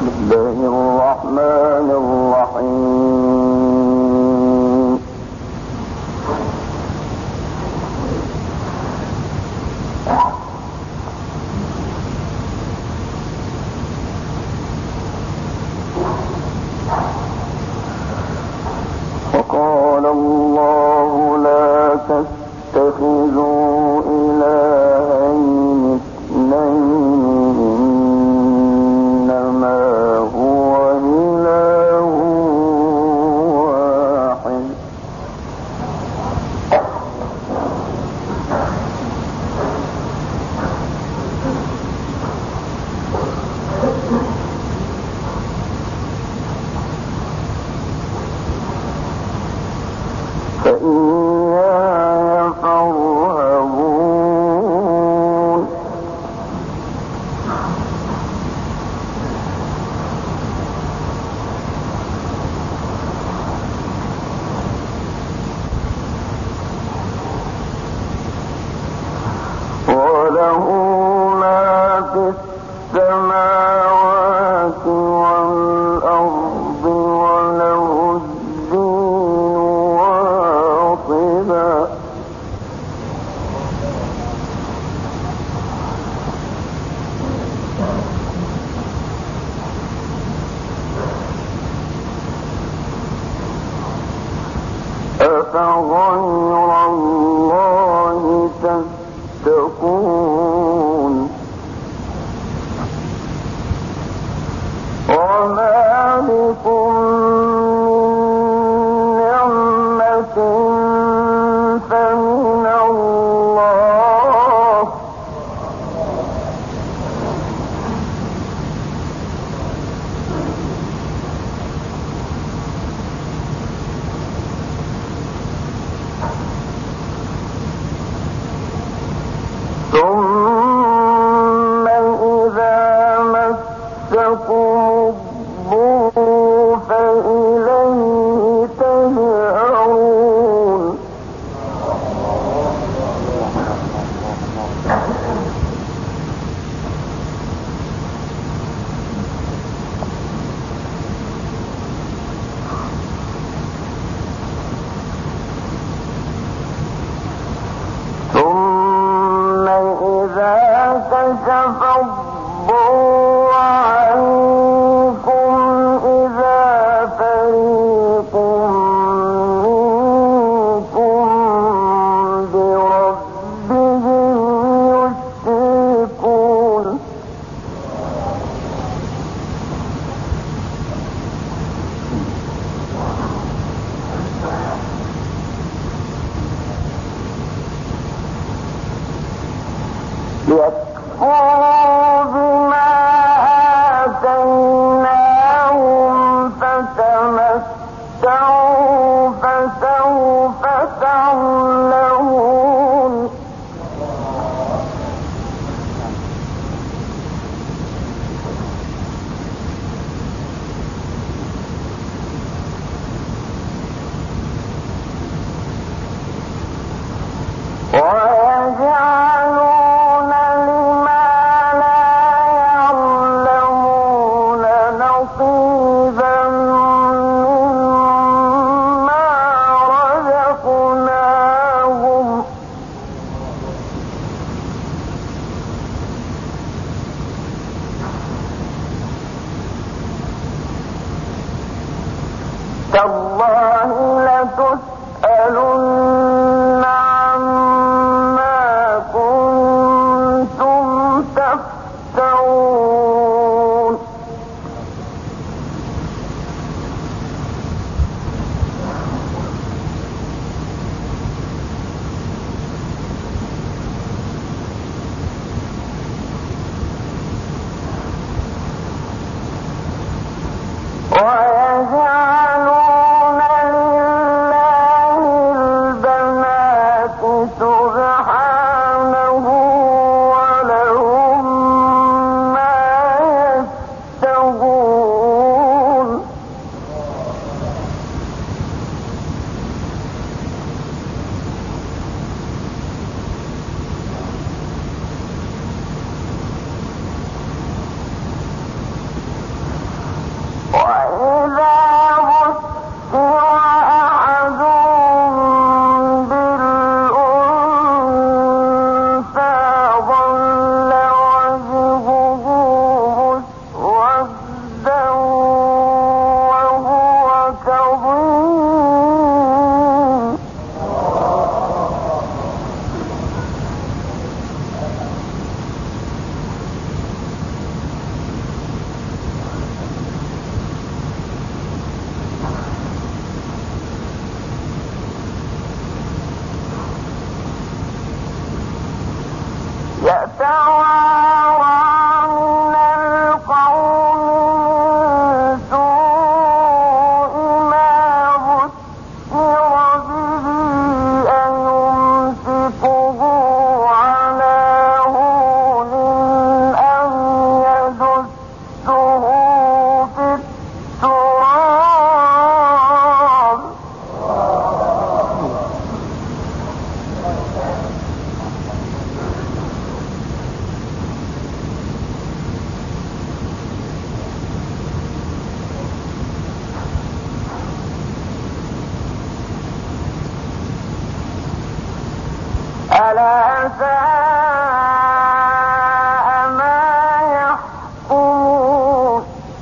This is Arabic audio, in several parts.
أفغير الله تتقون وما بكم من نعمة فمن الله ثم إذا مسكم الضر فإليه تجأرون ثم إذا كشف الضر عنكم إذا فريق منكم بربهم يشركون ليكفروا بما آتيناهم فتمتعوا فسوف تعلمون ويجعلون لما لا يعلمون نصيبا مما رزقناهم تالله لتسألن عما كنتم تفترون ويجعلون لله ساء ما يحكمون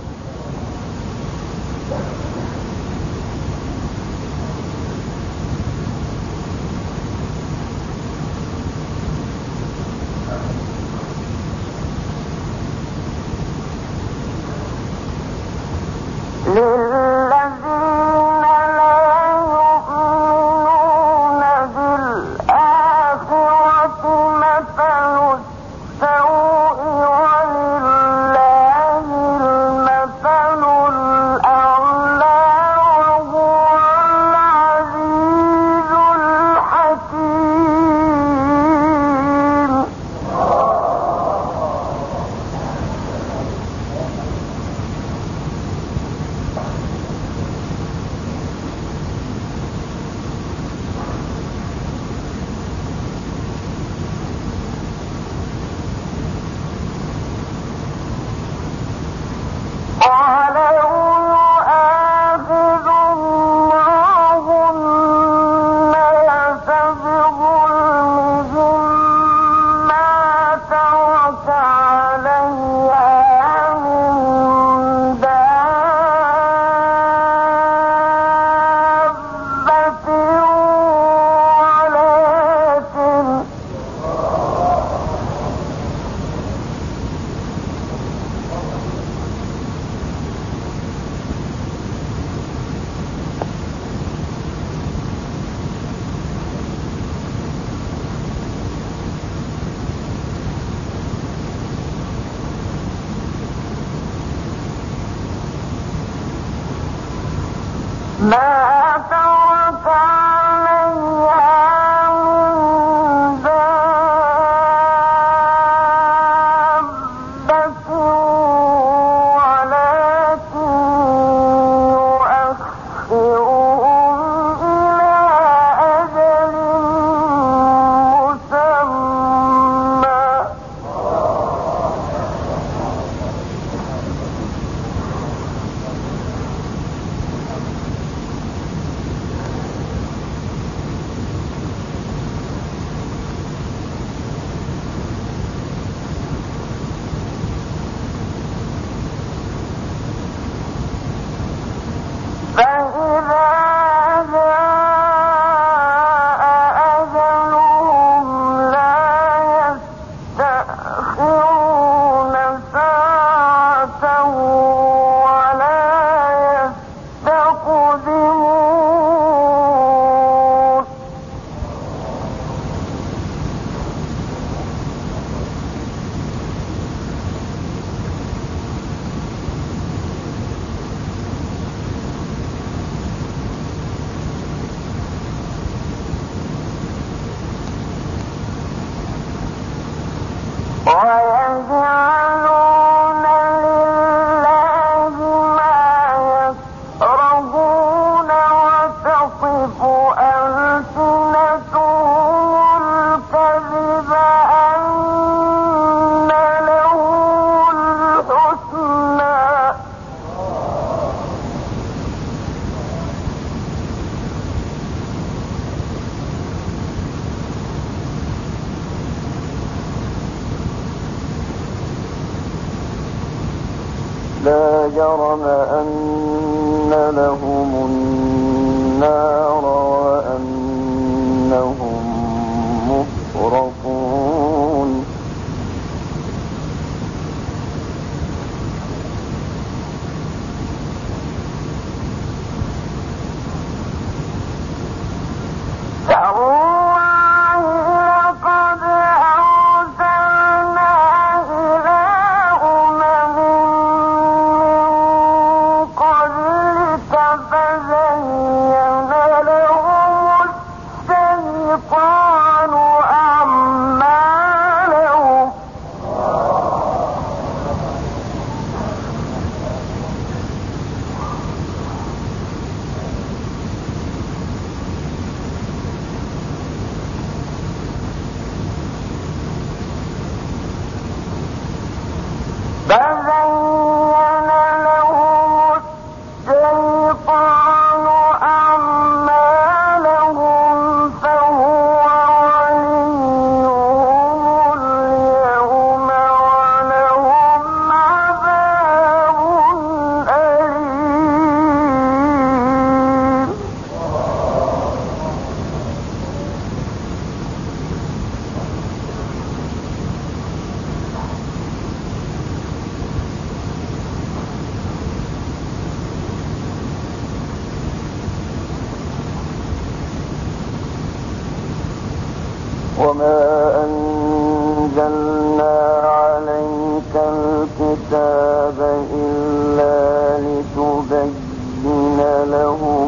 للذين لا يؤمنون بالآخرة مثل السوء ولله المثل الأعلى وهو العزيز الحكيم. ولو يؤاخذ الله الناس بظلمهم ما ترك عليها من دابة ما ترك عليها من دابة ولكن يؤخرهم إلى أجل مسمى. فإذا جاء أجلهم لا يستأخرون ساعة ولا يستقدمون. ويجعلون لله ما يكرهون وتصف ألسنتهم الكذب أن لهم الحسنى. لا جرم أن لهم النار وأنهم مفرطون. تالله لقد أرسلنا إلى أمم من قبلك فزين لهم الشيطان أعمالهم فهو وليهم وما أنزلنا عليك الكتاب إلا لتبين لهم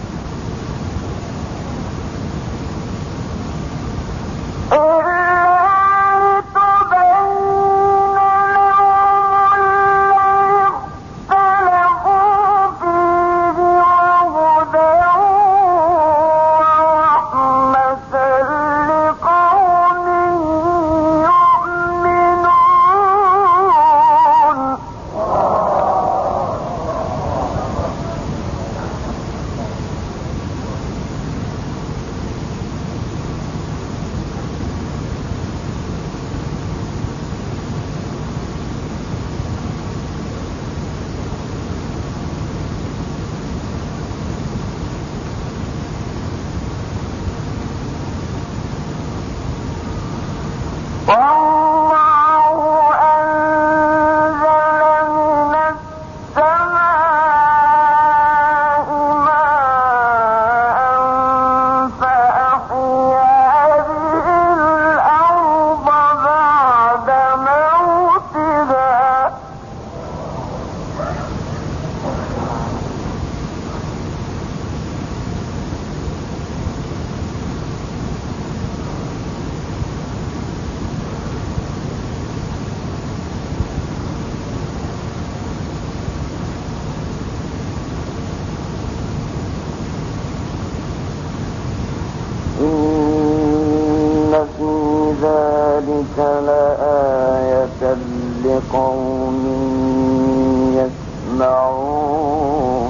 لآية لقوم يسمعون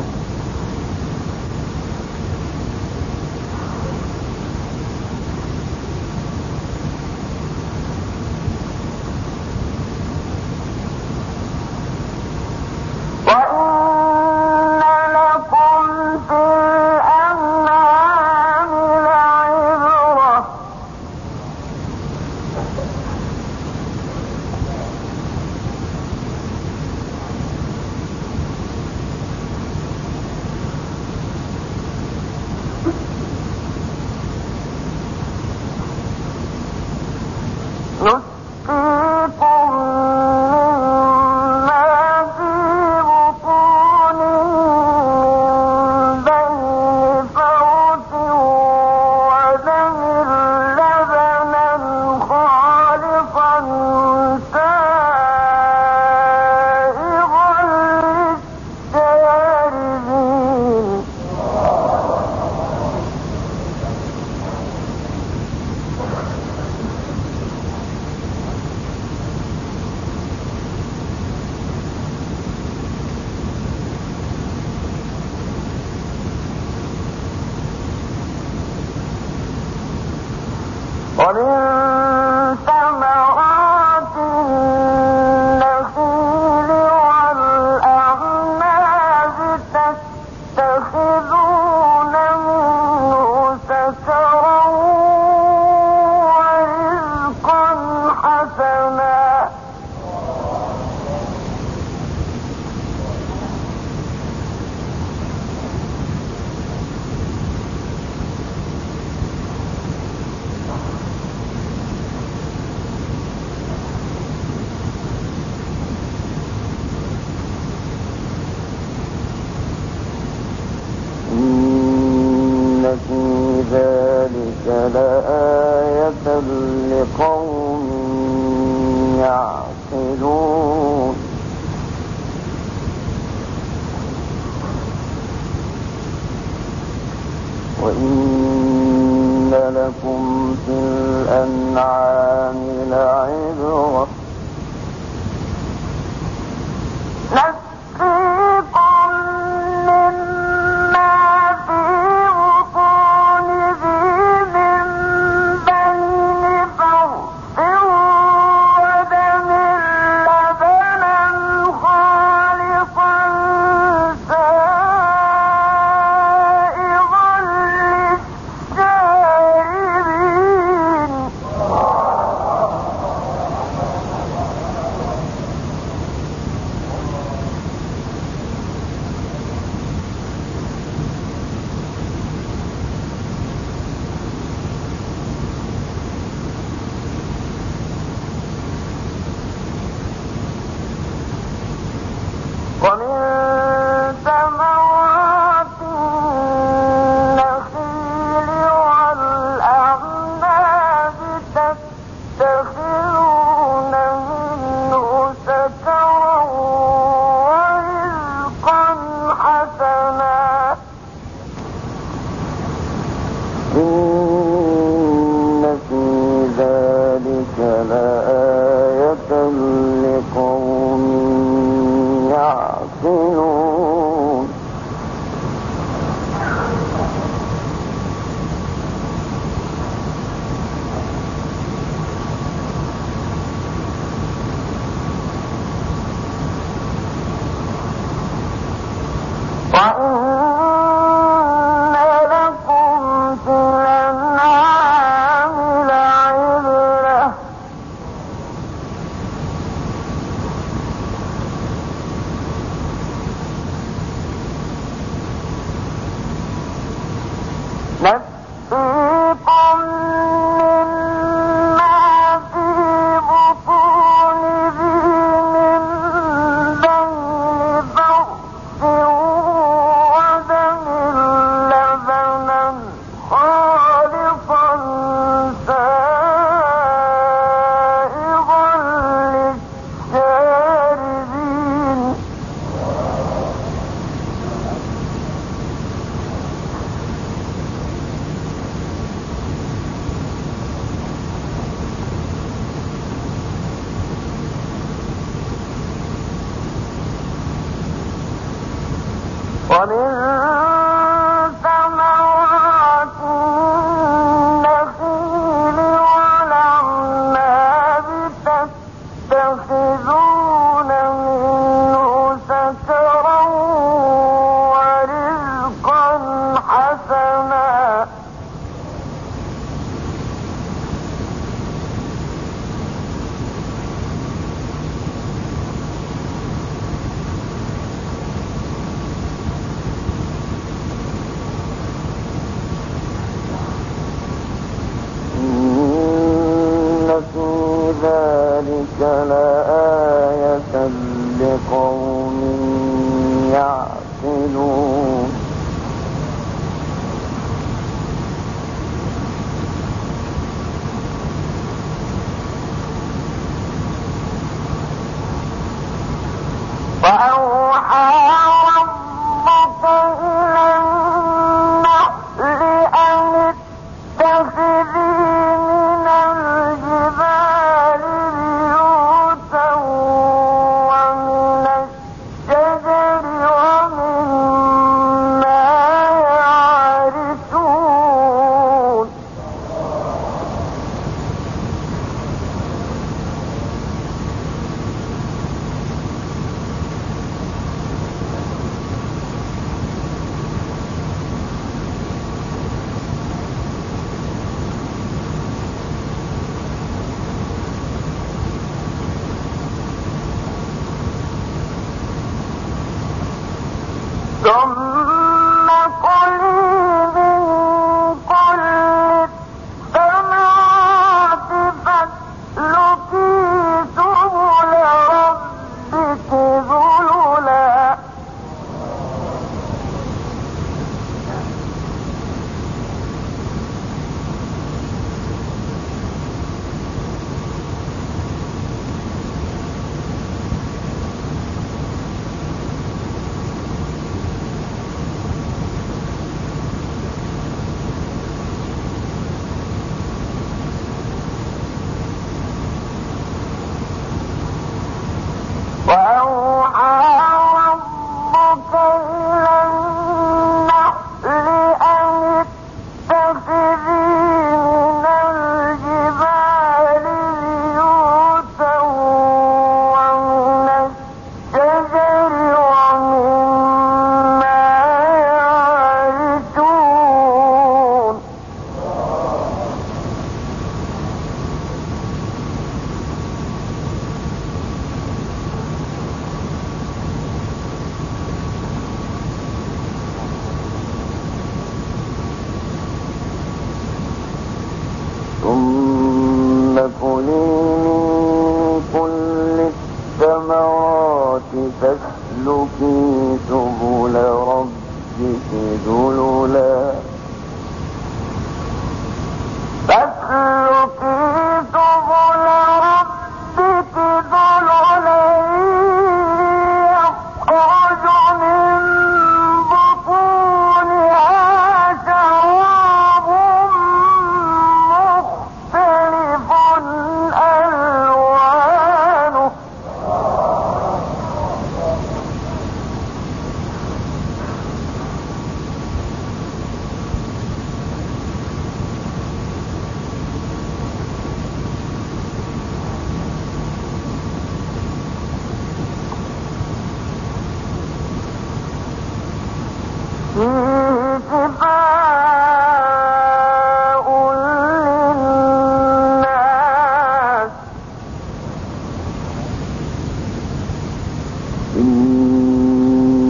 وإن لكم في الأنعام لعبرة نسقيكم مما في بطونه من بين فرث ودم لبنا خالصا سائغا للشاربين ومن ثمرات النخيل والأعناب تتخذون منه سكرا ورزقا حسنا في ذلك لآية لقوم يعقلون وإن لكم في الأنعام لعبرة نسقيكم مما في بطونه من بين فرث ودم لبنا خالصا سائغا للشاربين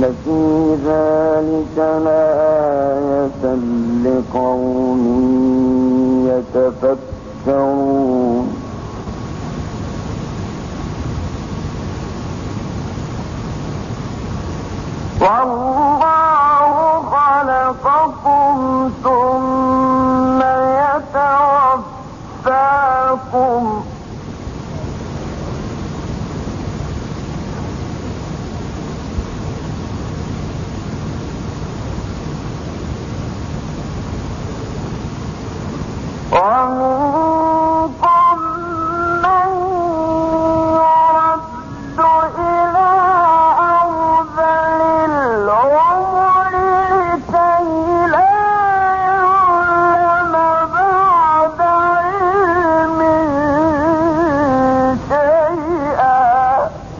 في ذلك لآية لقوم يتفكرون والله خلقكم ثم يتوفاكم ومنكم من يرد إلى أرذل العمر لكي لا يعلم بعد علم شيئا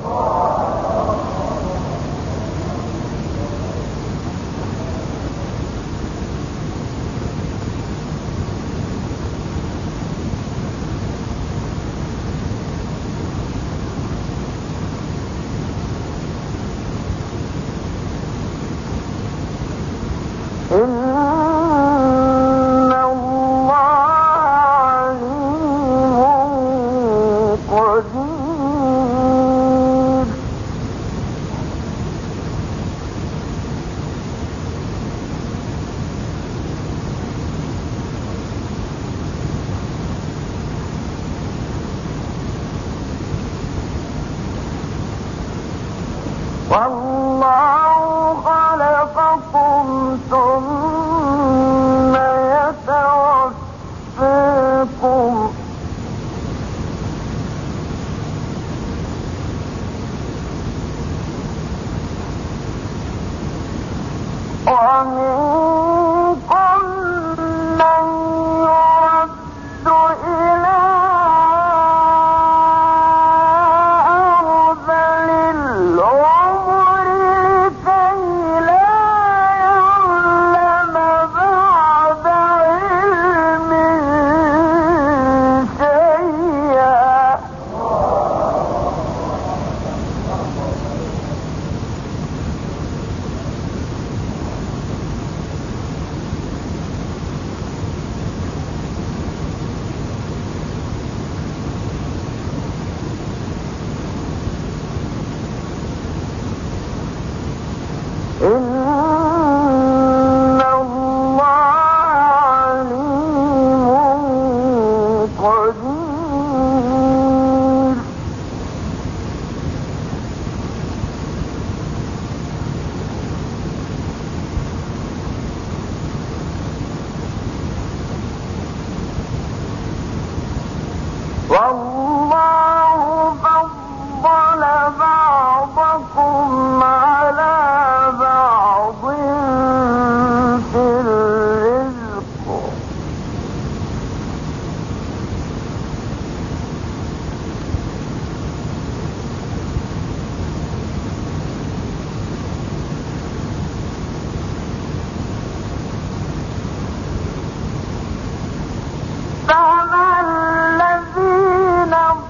إن الله عليم قدير والله خلقكم ثم يتوفاكم ومنكم من يرد إلى أرذل العمر لكي لا يعلم بعد علم شيئا إن الله عليم قدير والله فضل بعضكم على بعض في الرزق فما الذين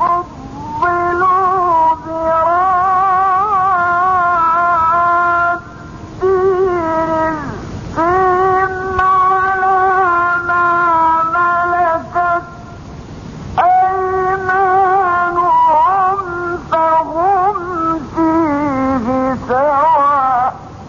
فضلوا براد رزقهم على ما ملكت أيمانهم فهم فيه سواء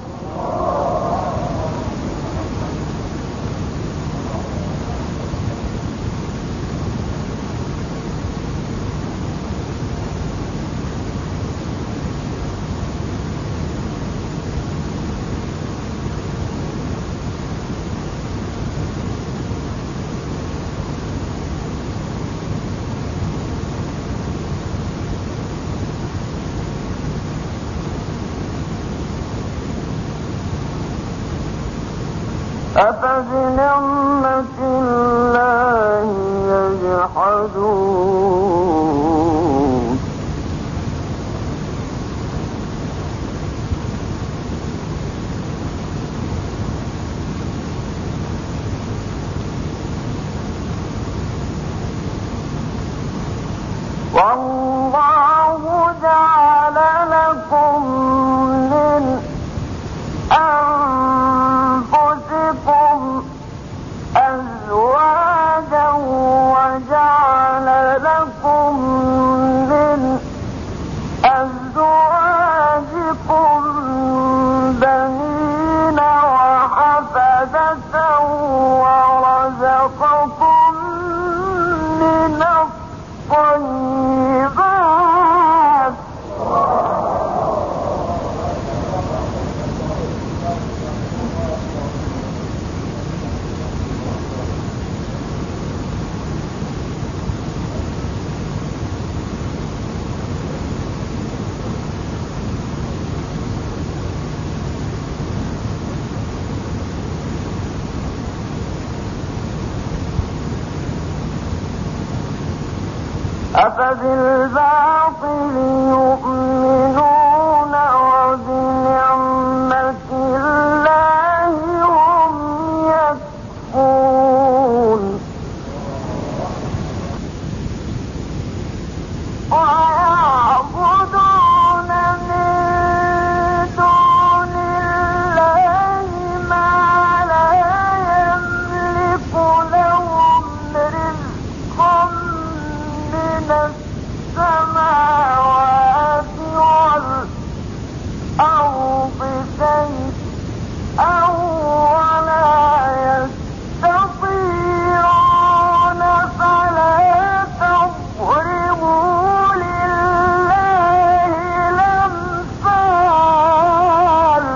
أفبنعمة الله يجحدون والله جعل لكم من أفبالباطل يؤمنون وبنعمة الله هم يكفرون ويعبدون من دون الله ما لا يملك لهم رزقا من السماوات والأرض شيئا ولا يستطيعون فلا تضربوا لله الأمثال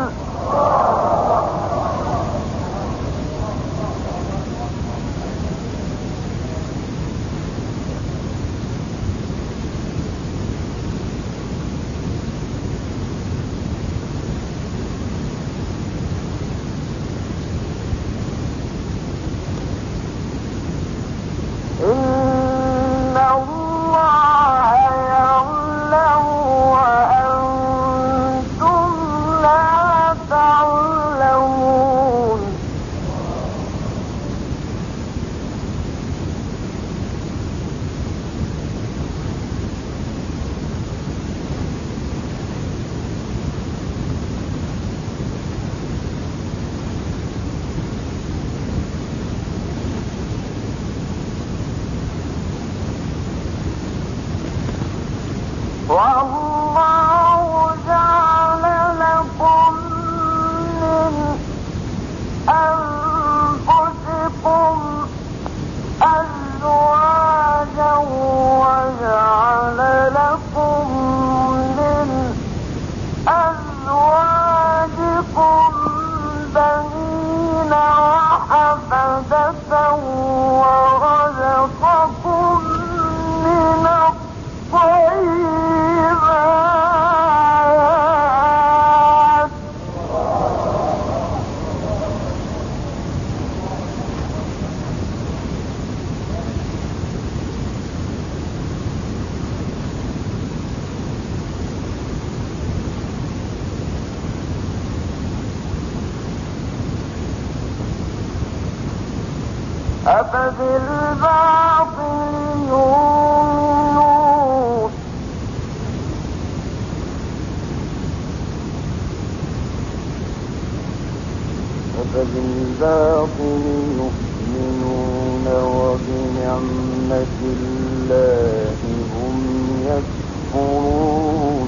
إن الله يعلم وأنتم لا تعلمون والله جعل لكم من أنفسكم أزواجا وجعل لكم من أزواجكم بنين وحفدة ورزقكم من الطيبات أفبالباطل يؤمنون أفبالباطل يؤمنون وبنعمة الله هم يكفرون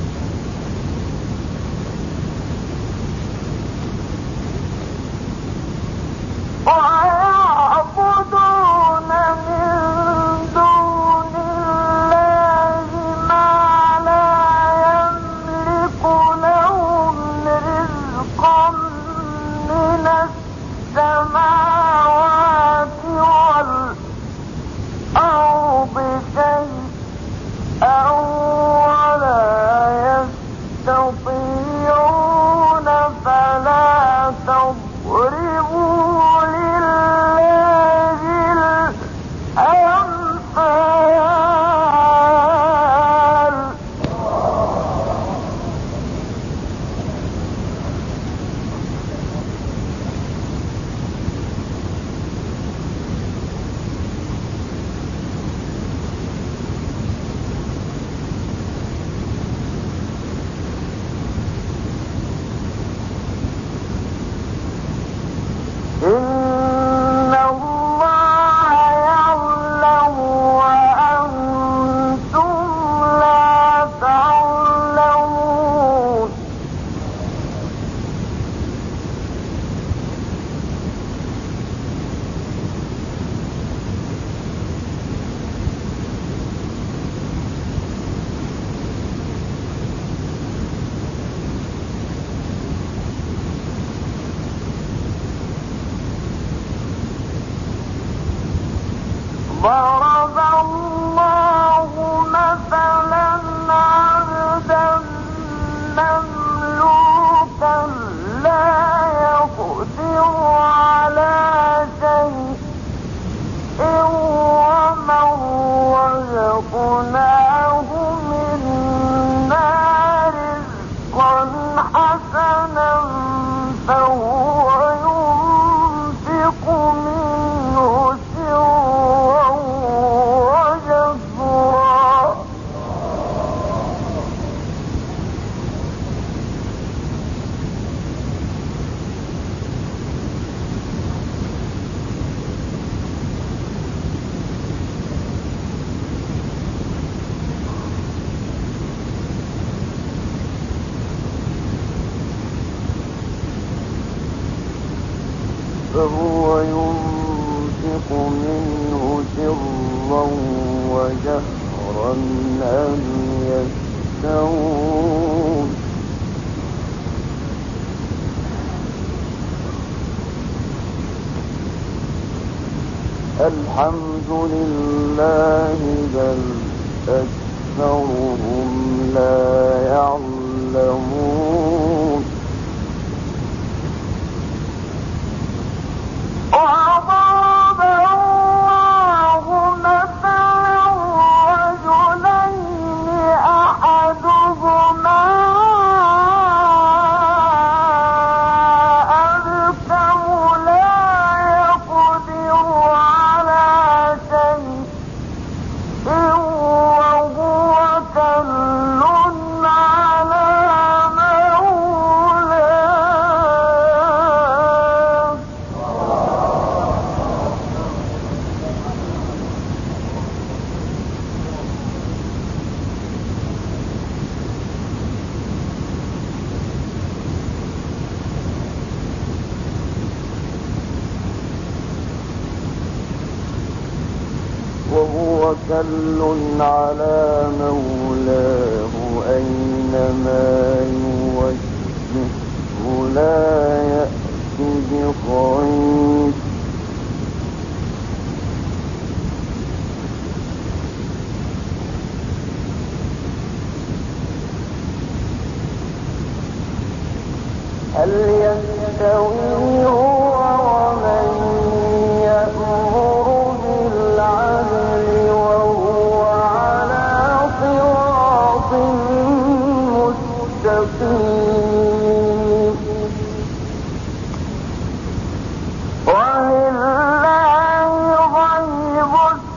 ويعبدون من دون الله ما لا يملك لهم رزقا من السماوات والأرض شيئا ولا يستطيعون فلا تضربوا لله الأمثال إن الله يعلم وأنتم لا تعلمون ضرب الله مثلا عبدا مملوكا لا يقدر على شيء ومن رزقناه فهو ينفق منه سرا وجهرا هل يستوون الحمد لله بل أكثرهم لا يعلمون وضرب الله مثلا رجلين أحدهما أبكم لا يقدر على شيء وهو كل على مولاه وهو كل على مولاه أينما يوجهه لا يأتي بخير هل يستوي هو ومن يأمر بالعدل وهو على صراط مستقيم ولله غيب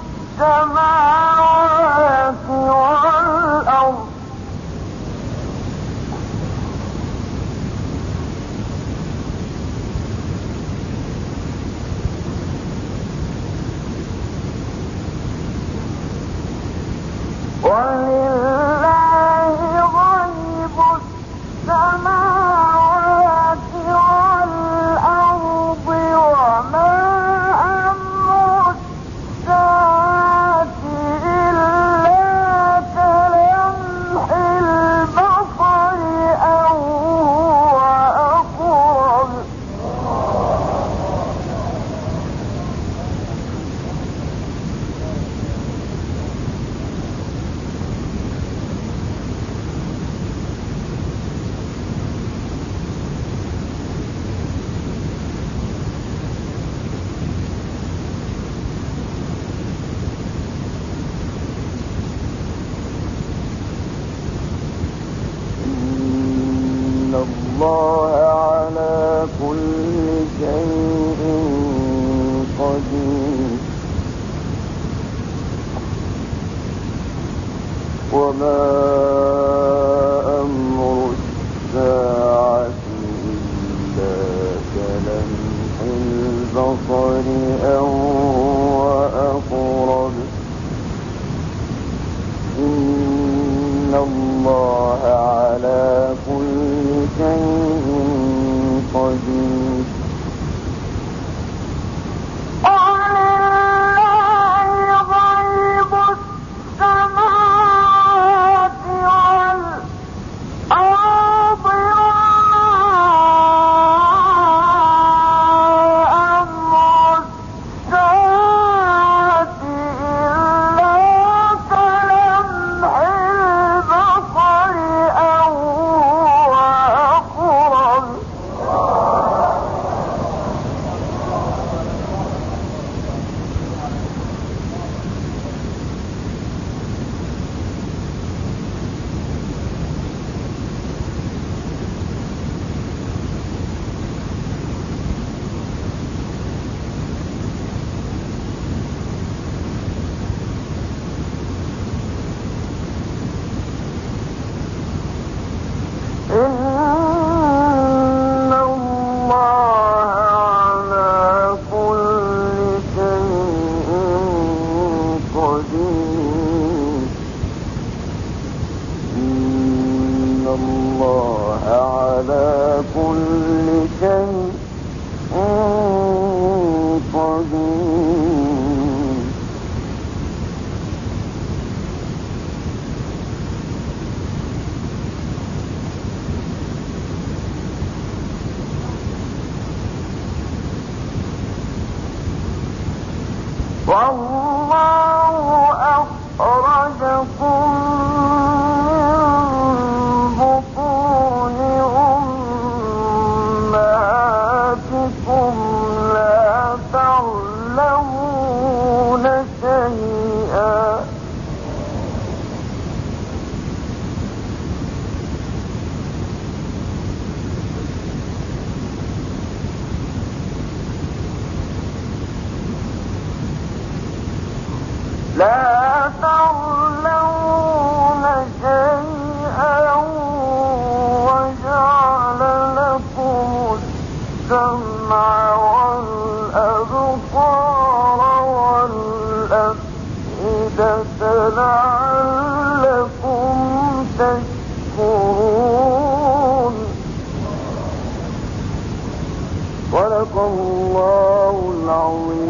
السماوات والأرض ولله غيب السماوات والأرض وما أمر الساعة إلا كلمح البصر أو هو أقرب إن الله على كل شيء قدير وما أمر الساعة إلا كلمح البصر أو هو أقرب إن الله على كل شيء قدير ولله غيب السماوات والأرض وما أمر الساعة إلا كلمح البصر أو هو أقرب إن الله على كل شيء قدير إن الله على كل شيء والله أخرجكم من بطون أمهاتكم لا تعلمون شيئا وجعل لكم السمع والأبصار والأفئدة لعلكم تشكرون صدق الله العظيم.